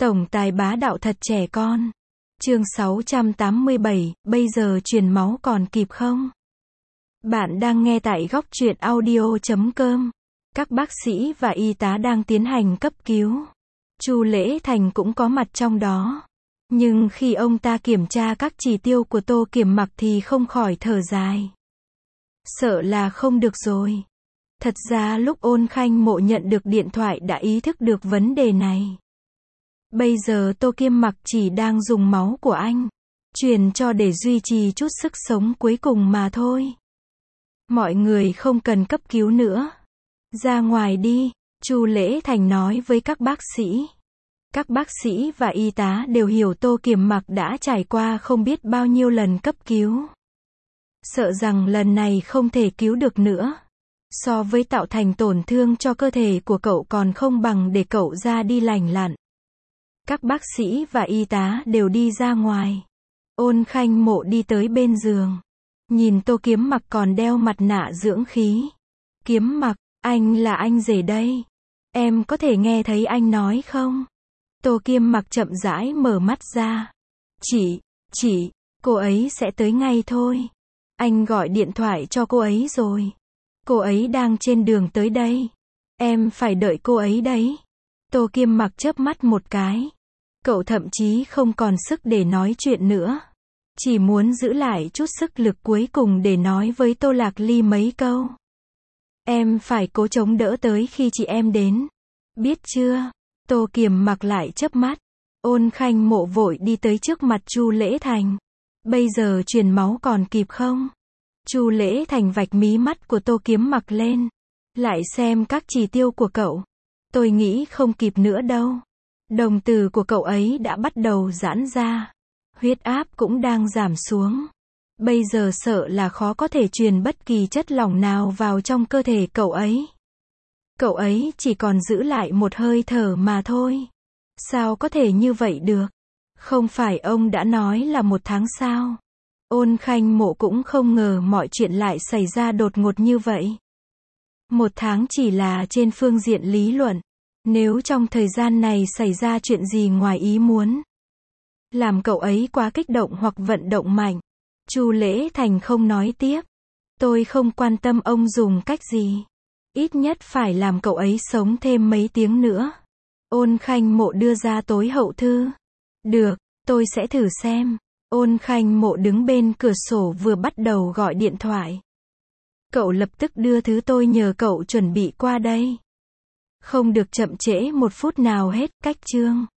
Tổng tài bá đạo thật trẻ con. Chương 687, bây giờ truyền máu còn kịp không? Bạn đang nghe tại góc truyện audio.com. Các bác sĩ và y tá đang tiến hành cấp cứu. Chu Lễ Thành cũng có mặt trong đó. Nhưng khi ông ta kiểm tra các chỉ tiêu của Tô Kiểm Mặc thì không khỏi thở dài. Sợ là không được rồi. Thật ra lúc Ôn Khanh Mộ nhận được điện thoại đã ý thức được vấn đề này. Bây giờ Tô Kiểm Mặc chỉ đang dùng máu của anh, truyền cho để duy trì chút sức sống cuối cùng mà thôi. Mọi người không cần cấp cứu nữa. Ra ngoài đi, Chu Lễ Thành nói với các bác sĩ. Các bác sĩ và y tá đều hiểu Tô Kiểm Mặc đã trải qua không biết bao nhiêu lần cấp cứu. Sợ rằng lần này không thể cứu được nữa. So với tạo thành tổn thương cho cơ thể của cậu còn không bằng để cậu ra đi lành lặn. Các bác sĩ và y tá đều đi ra ngoài. Ôn Khanh Mộ đi tới bên giường. Nhìn Tô Kiểm Mặc còn đeo mặt nạ dưỡng khí. Kiểm Mặc, anh là anh rể đây. Em có thể nghe thấy anh nói không? Tô Kiểm Mặc chậm rãi mở mắt ra. Chị, cô ấy sẽ tới ngay thôi. Anh gọi điện thoại cho cô ấy rồi. Cô ấy đang trên đường tới đây. Em phải đợi cô ấy đấy. Tô Kiểm Mặc chớp mắt một cái. Cậu thậm chí không còn sức để nói chuyện nữa. Chỉ muốn giữ lại chút sức lực cuối cùng để nói với Tô Lạc Ly mấy câu. Em phải cố chống đỡ tới khi chị em đến. Biết chưa? Tô Kiểm Mặc lại chớp mắt. Ôn Khanh Mộ vội đi tới trước mặt Chu Lễ Thành. Bây giờ truyền máu còn kịp không? Chu Lễ Thành vạch mí mắt của Tô Kiểm Mặc lên. Lại xem các chỉ tiêu của cậu. Tôi nghĩ không kịp nữa đâu. Đồng tử của cậu ấy đã bắt đầu giãn ra. Huyết áp cũng đang giảm xuống. Bây giờ sợ là khó có thể truyền bất kỳ chất lỏng nào vào trong cơ thể cậu ấy. Cậu ấy chỉ còn giữ lại một hơi thở mà thôi. Sao có thể như vậy được? Không phải ông đã nói là 1 tháng sao? Ôn Khanh Mộ cũng không ngờ mọi chuyện lại xảy ra đột ngột như vậy. 1 tháng chỉ là trên phương diện lý luận. Nếu trong thời gian này xảy ra chuyện gì ngoài ý muốn, làm cậu ấy quá kích động hoặc vận động mạnh, Chu Lễ Thành không nói tiếp. Tôi không quan tâm ông dùng cách gì. Ít nhất phải làm cậu ấy sống thêm mấy tiếng nữa. Ôn Khanh Mộ đưa ra tối hậu thư. Được, tôi sẽ thử xem. Ôn Khanh Mộ đứng bên cửa sổ vừa bắt đầu gọi điện thoại. Cậu lập tức đưa thứ tôi nhờ cậu chuẩn bị qua đây. Không được chậm trễ 1 phút nào hết, cách chương.